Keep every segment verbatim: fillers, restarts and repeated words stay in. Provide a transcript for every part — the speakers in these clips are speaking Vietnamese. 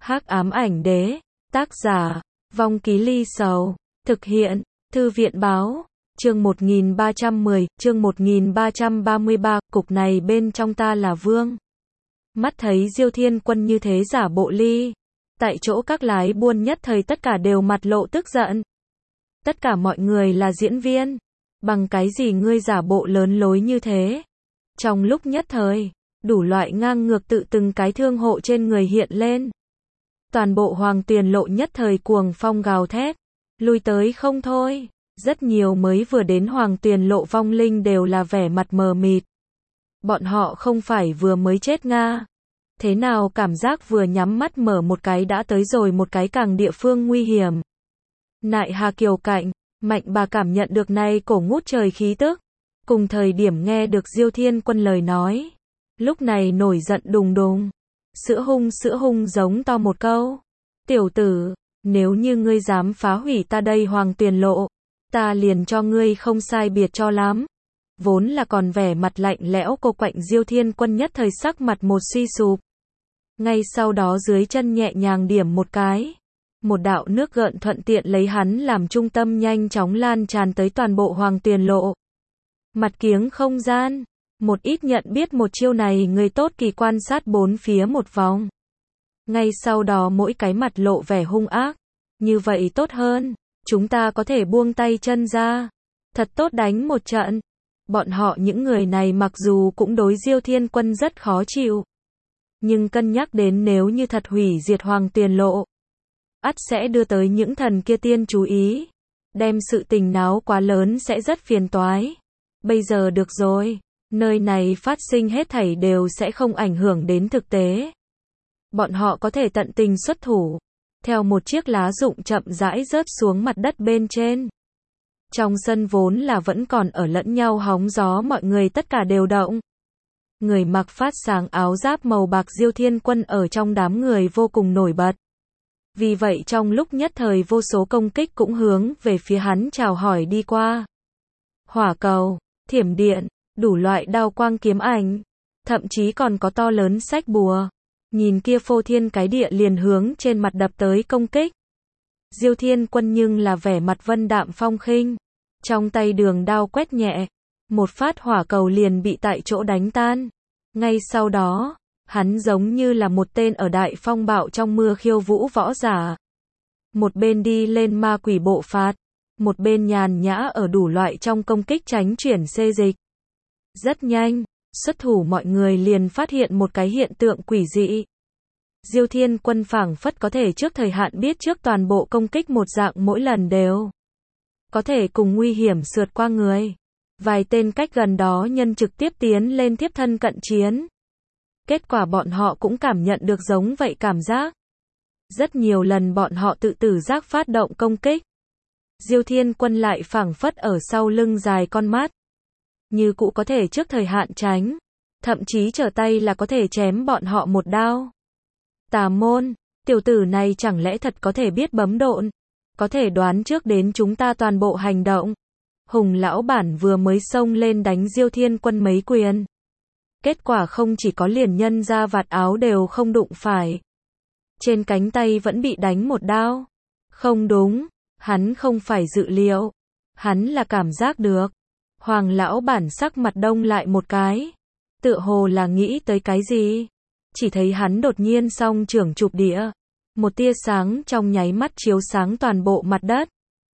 Hắc ám ảnh đế, tác giả, Vong Ký Ly Sầu, thực hiện, Thư viện báo, chương một nghìn ba trăm mười, chương một nghìn ba trăm ba mươi ba, cục này bên trong ta là vương. Mắt thấy Diêu Thiên Quân như thế giả bộ ly. Tại chỗ các lái buôn nhất thời tất cả đều mặt lộ tức giận. Tất cả mọi người là diễn viên. Bằng cái gì ngươi giả bộ lớn lối như thế? Trong lúc nhất thời, đủ loại ngang ngược tự từng cái thương hộ trên người hiện lên. Toàn bộ Hoàng Tuyền Lộ nhất thời cuồng phong gào thét, lui tới không thôi. Rất nhiều mới vừa đến Hoàng Tuyền Lộ vong linh đều là vẻ mặt mờ mịt. Bọn họ không phải vừa mới chết Nga. Thế nào cảm giác vừa nhắm mắt mở một cái đã tới rồi một cái càng địa phương nguy hiểm. Nại Hà Kiều cạnh, Mạnh bà cảm nhận được nay cổ ngút trời khí tức. Cùng thời điểm nghe được Diêu Thiên Quân lời nói. Lúc này nổi giận đùng đùng. Sữa hung sữa hung giống to một câu. Tiểu tử, nếu như ngươi dám phá hủy ta đây Hoàng Tuyền Lộ, ta liền cho ngươi không sai biệt cho lắm. Vốn là còn vẻ mặt lạnh lẽo cô quạnh Diêu Thiên Quân nhất thời sắc mặt một suy sụp. Ngay sau đó dưới chân nhẹ nhàng điểm một cái. Một đạo nước gợn thuận tiện lấy hắn làm trung tâm nhanh chóng lan tràn tới toàn bộ Hoàng Tuyền Lộ. Mặt kiếng không gian. Một ít nhận biết một chiêu này người tốt kỳ quan sát bốn phía một vòng. Ngay sau đó mỗi cái mặt lộ vẻ hung ác. Như vậy tốt hơn. Chúng ta có thể buông tay chân ra. Thật tốt đánh một trận. Bọn họ những người này mặc dù cũng đối Diêu Thiên Quân rất khó chịu. Nhưng cân nhắc đến nếu như thật hủy diệt Hoàng Tuyền Lộ, ắt sẽ đưa tới những thần kia tiên chú ý. Đem sự tình náo quá lớn sẽ rất phiền toái. Bây giờ được rồi. Nơi này phát sinh hết thảy đều sẽ không ảnh hưởng đến thực tế. Bọn họ có thể tận tình xuất thủ. Theo một chiếc lá rụng chậm rãi rớt xuống mặt đất bên trên. Trong sân vốn là vẫn còn ở lẫn nhau hóng gió mọi người tất cả đều động. Người mặc phát sáng áo giáp màu bạc Diêu Thiên Quân ở trong đám người vô cùng nổi bật. Vì vậy trong lúc nhất thời vô số công kích cũng hướng về phía hắn chào hỏi đi qua. Hỏa cầu, thiểm điện, đủ loại đao quang kiếm ảnh, thậm chí còn có to lớn sách bùa. Nhìn kia phô thiên cái địa liền hướng trên mặt đập tới công kích. Diêu Thiên Quân nhưng là vẻ mặt vân đạm phong khinh. Trong tay đường đao quét nhẹ. Một phát hỏa cầu liền bị tại chỗ đánh tan. Ngay sau đó, hắn giống như là một tên ở đại phong bạo trong mưa khiêu vũ võ giả. Một bên đi lên ma quỷ bộ phạt. Một bên nhàn nhã ở đủ loại trong công kích tránh chuyển xê dịch. Rất nhanh, xuất thủ mọi người liền phát hiện một cái hiện tượng quỷ dị. Diêu Thiên Quân phảng phất có thể trước thời hạn biết trước toàn bộ công kích một dạng mỗi lần đều. Có thể cùng nguy hiểm sượt qua người. Vài tên cách gần đó nhân trực tiếp tiến lên tiếp thân cận chiến. Kết quả bọn họ cũng cảm nhận được giống vậy cảm giác. Rất nhiều lần bọn họ tự tử giác phát động công kích. Diêu Thiên Quân lại phảng phất ở sau lưng dài con mắt. Như cũ có thể trước thời hạn tránh. Thậm chí trở tay là có thể chém bọn họ một đao. Tà môn, tiểu tử này chẳng lẽ thật có thể biết bấm độn. Có thể đoán trước đến chúng ta toàn bộ hành động. Hùng lão bản vừa mới xông lên đánh Diêu Thiên Quân mấy quyền. Kết quả không chỉ có liền nhân ra vạt áo đều không đụng phải. Trên cánh tay vẫn bị đánh một đao. Không đúng, hắn không phải dự liệu. Hắn là cảm giác được. Hoàng lão bản sắc mặt đông lại một cái. Tựa hồ là nghĩ tới cái gì. Chỉ thấy hắn đột nhiên song trưởng chụp địa. Một tia sáng trong nháy mắt chiếu sáng toàn bộ mặt đất.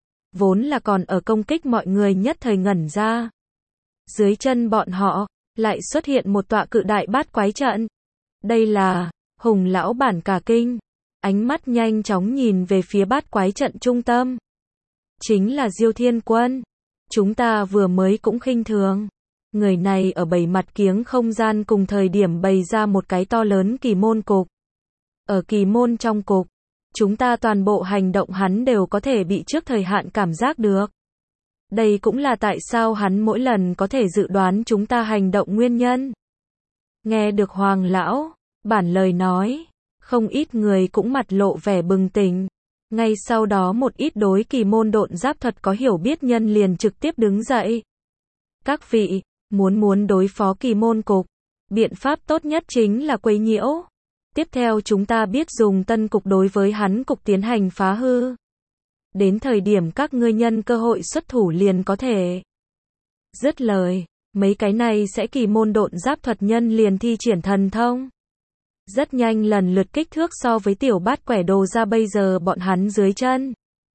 Vốn là còn ở công kích mọi người nhất thời ngẩn ra. Dưới chân bọn họ, lại xuất hiện một tọa cự đại bát quái trận. Đây là, Hùng lão bản cả kinh. Ánh mắt nhanh chóng nhìn về phía bát quái trận trung tâm. Chính là Diêu Thiên Quân. Chúng ta vừa mới cũng khinh thường. Người này ở bầy mặt kiếng không gian cùng thời điểm bày ra một cái to lớn kỳ môn cục. Ở kỳ môn trong cục, chúng ta toàn bộ hành động hắn đều có thể bị trước thời hạn cảm giác được. Đây cũng là tại sao hắn mỗi lần có thể dự đoán chúng ta hành động nguyên nhân. Nghe được Hoàng lão bản lời nói, không ít người cũng mặt lộ vẻ bừng tỉnh. Ngay sau đó một ít đối kỳ môn độn giáp thuật có hiểu biết nhân liền trực tiếp đứng dậy. Các vị, muốn muốn đối phó kỳ môn cục, biện pháp tốt nhất chính là quấy nhiễu. Tiếp theo chúng ta biết dùng tân cục đối với hắn cục tiến hành phá hư. Đến thời điểm các ngươi nhân cơ hội xuất thủ liền có thể. Dứt lời, mấy cái này sẽ kỳ môn độn giáp thuật nhân liền thi triển thần thông. Rất nhanh lần lượt kích thước so với tiểu bát quẻ đồ ra bây giờ bọn hắn dưới chân.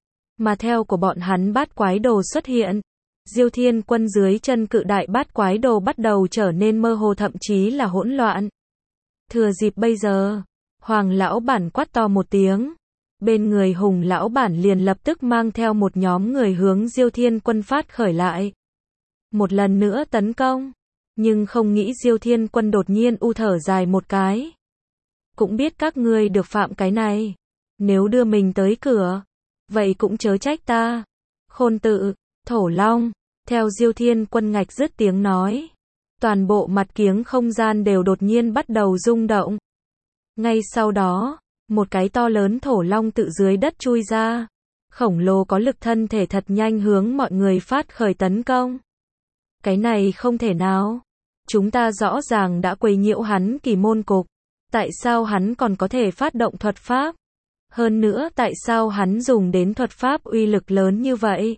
Mà theo của bọn hắn bát quái đồ xuất hiện. Diêu Thiên Quân dưới chân cự đại bát quái đồ bắt đầu trở nên mơ hồ thậm chí là hỗn loạn. Thừa dịp bây giờ, Hoàng lão bản quát to một tiếng. Bên người Hùng lão bản liền lập tức mang theo một nhóm người hướng Diêu Thiên Quân phát khởi lại. Một lần nữa tấn công. Nhưng không nghĩ Diêu Thiên Quân đột nhiên u thở dài một cái. Cũng biết các ngươi được phạm cái này. Nếu đưa mình tới cửa, vậy cũng chớ trách ta. Khôn tự, Thổ Long, theo Diêu Thiên Quân ngạch dứt tiếng nói. Toàn bộ mặt kiếng không gian đều đột nhiên bắt đầu rung động. Ngay sau đó, một cái to lớn thổ long tự dưới đất chui ra. Khổng lồ có lực thân thể thật nhanh hướng mọi người phát khởi tấn công. Cái này không thể nào. Chúng ta rõ ràng đã quấy nhiễu hắn kỳ môn cục. Tại sao hắn còn có thể phát động thuật pháp? Hơn nữa tại sao hắn dùng đến thuật pháp uy lực lớn như vậy?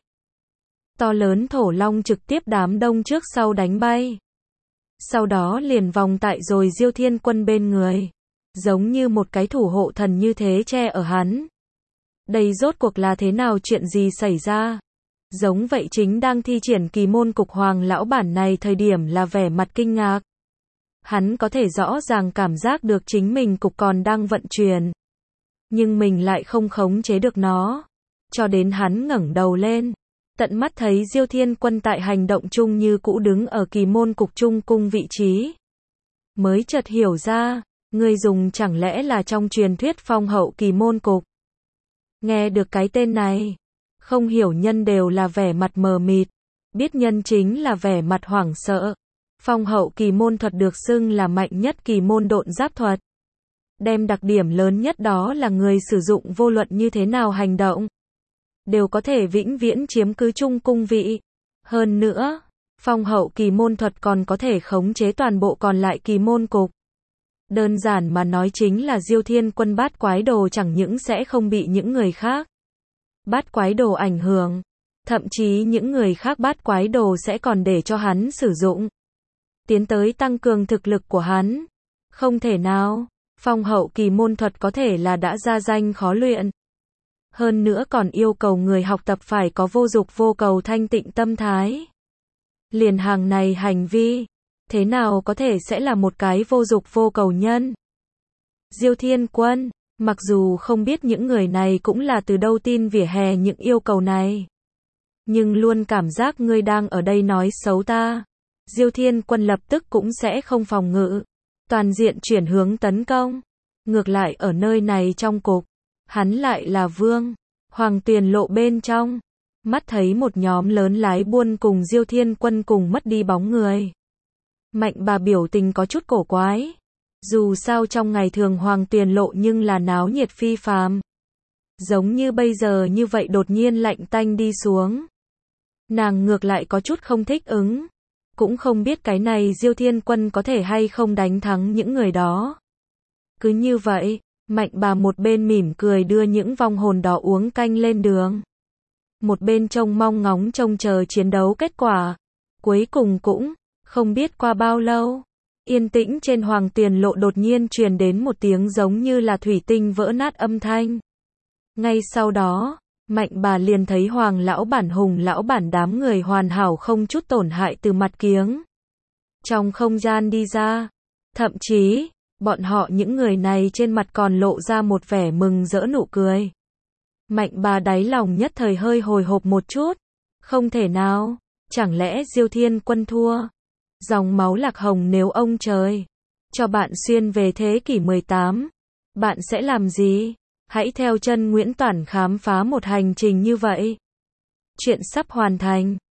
To lớn thổ long trực tiếp đám đông trước sau đánh bay. Sau đó liền vòng tại rồi Diêu Thiên Quân bên người. Giống như một cái thủ hộ thần như thế che ở hắn. Đây rốt cuộc là thế nào, chuyện gì xảy ra? Giống vậy chính đang thi triển kỳ môn cục Hoàng lão bản này thời điểm là vẻ mặt kinh ngạc. Hắn có thể rõ ràng cảm giác được chính mình cục còn đang vận chuyển. Nhưng mình lại không khống chế được nó. Cho đến hắn ngẩng đầu lên. Tận mắt thấy Diêu Thiên Quân tại hành động chung như cũ đứng ở kỳ môn cục trung cung vị trí. Mới chợt hiểu ra, người dùng chẳng lẽ là trong truyền thuyết phong hậu kỳ môn cục. Nghe được cái tên này, không hiểu nhân đều là vẻ mặt mờ mịt, biết nhân chính là vẻ mặt hoảng sợ. Phong hậu kỳ môn thuật được xưng là mạnh nhất kỳ môn độn giáp thuật. Đem đặc điểm lớn nhất đó là người sử dụng vô luận như thế nào hành động, đều có thể vĩnh viễn chiếm cứ trung cung vị. Hơn nữa, phong hậu kỳ môn thuật còn có thể khống chế toàn bộ còn lại kỳ môn cục. Đơn giản mà nói chính là Diêu Thiên Quân bát quái đồ chẳng những sẽ không bị những người khác bát quái đồ ảnh hưởng, thậm chí những người khác bát quái đồ sẽ còn để cho hắn sử dụng, tiến tới tăng cường thực lực của hắn. Không thể nào, phong hậu kỳ môn thuật có thể là đã ra danh khó luyện. Hơn nữa còn yêu cầu người học tập phải có vô dục vô cầu thanh tịnh tâm thái. Liền hàng này hành vi, thế nào có thể sẽ là một cái vô dục vô cầu nhân? Diêu Thiên Quân, mặc dù không biết những người này cũng là từ đâu tin vỉa hè những yêu cầu này, nhưng luôn cảm giác ngươi đang ở đây nói xấu ta. Diêu Thiên Quân lập tức cũng sẽ không phòng ngự, toàn diện chuyển hướng tấn công. Ngược lại ở nơi này trong cục, hắn lại là vương. Hoàng Tuyền Lộ bên trong, mắt thấy một nhóm lớn lái buôn cùng Diêu Thiên Quân cùng mất đi bóng người. Mạnh bà biểu tình có chút cổ quái. Dù sao trong ngày thường Hoàng Tuyền Lộ nhưng là náo nhiệt phi phàm. Giống như bây giờ như vậy đột nhiên lạnh tanh đi xuống. Nàng ngược lại có chút không thích ứng. Cũng không biết cái này Diêu Thiên Quân có thể hay không đánh thắng những người đó. Cứ như vậy, Mạnh bà một bên mỉm cười đưa những vong hồn đó uống canh lên đường. Một bên trông mong ngóng trông chờ chiến đấu kết quả. Cuối cùng cũng, không biết qua bao lâu, yên tĩnh trên Hoàng Tuyền Lộ đột nhiên truyền đến một tiếng giống như là thủy tinh vỡ nát âm thanh. Ngay sau đó, Mạnh bà liền thấy Hoàng lão bản Hùng lão bản đám người hoàn hảo không chút tổn hại từ mặt kiếng trong không gian đi ra. Thậm chí, bọn họ những người này trên mặt còn lộ ra một vẻ mừng rỡ nụ cười. Mạnh bà đáy lòng nhất thời hơi hồi hộp một chút. Không thể nào, chẳng lẽ Diêu Thiên Quân thua? Dòng máu lạc hồng, nếu ông trời cho bạn xuyên về thế kỷ mười tám, bạn sẽ làm gì? Hãy theo chân Nguyễn Toản khám phá một hành trình như vậy. Chuyện sắp hoàn thành.